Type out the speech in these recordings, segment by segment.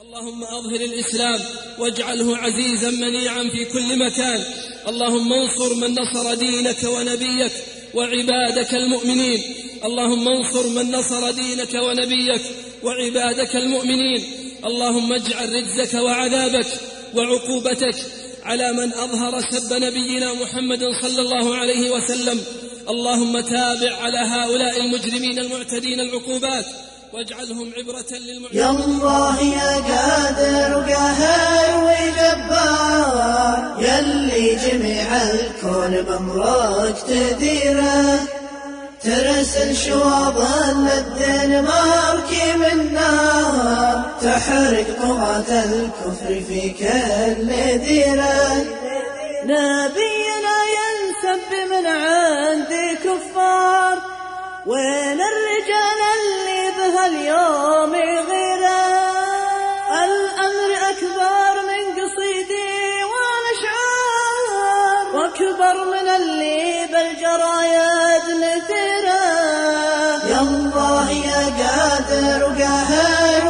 اللهم أظهر الإسلام واجعله عزيزا منيعا في كل مكان. اللهم انصر من نصر دينك ونبيك وعبادك المؤمنين. اللهم انصر من نصر دينك ونبيك وعبادك المؤمنين. اللهم اجعل رجزك وعذابك وعقوبتك على من أظهر سب نبينا محمد صلى الله عليه وسلم. اللهم تابع على هؤلاء المجرمين المعتدين العقوبات واجعلهم عبرة للمعتدين. يا الله يا قادر وقاهر وجبار، يلي جميع الكون بأمرك تديره، ترسل شواظا للدنمارك من نار، تحرق طغاة الكفر في كل ديره. نبينا ينسب من عند كفار، وين الرجال اللي بها اليوم غيره؟ الأمر أكبر من قصيدي والأشعار، وأكبر من اللي بالجرايد نثيره. يا الله يا قادر وقاهر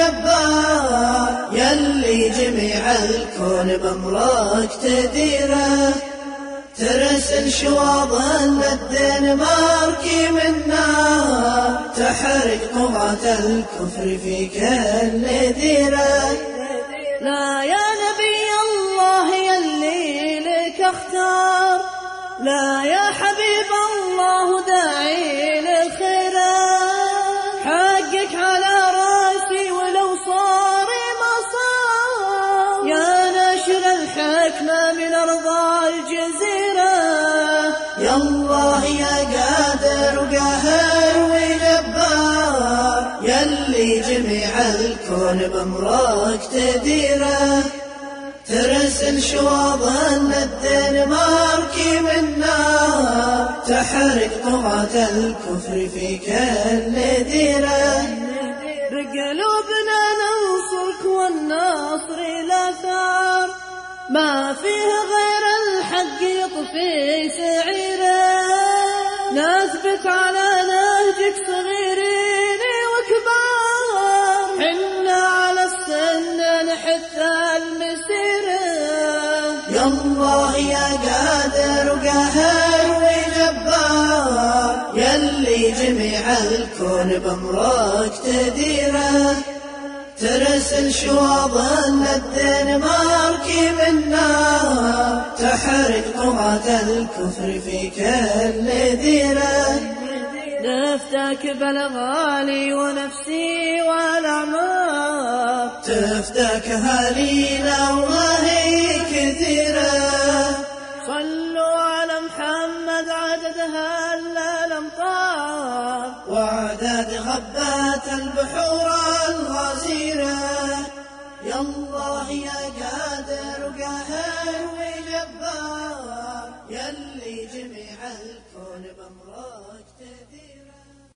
وجبار، يلي جميع الكون بأمرك تديره، ترسل شواظا للدنمارك من نار، تحرق طغاة الكفر في كل ديره. لا يا نبي الله يلي لك اختار، لا يا حبيب الله داعي للخير، حقك على راسي ولو صار ما صار، يا ناشر الحكمة من أرض الجزيرة. يا الله يا قادر وقاهر وجبار، يلي جميع الكون بأمرك تديره، ترسل شواظا للدنمارك من نار، تحرق طغاة الكفر في كل ديره. بقلوبنا ننصرك والنصر لا ثار، ما فيه غير الحق يطفي سعيره، نثبت على نهجك صغيرين وكبار، حنا على السنة نحث المسيرة. يا الله يا قادر وقاهر وجبار، يلي جميع الكون بأمرك تديره، ترسل شواظا للدنمارك من نار، تحرق طغاة الكفر في كل ديره. نفتك بالغالي ونفسي والأعمار، تفتك هالينا وهي كثيرة. صلوا على محمد عددها الأمطار، وعدد غبات البحور الغزيرة. يا الله يا قادر وقاهر وجبار، يلي جميع الكون بأمرك تدير.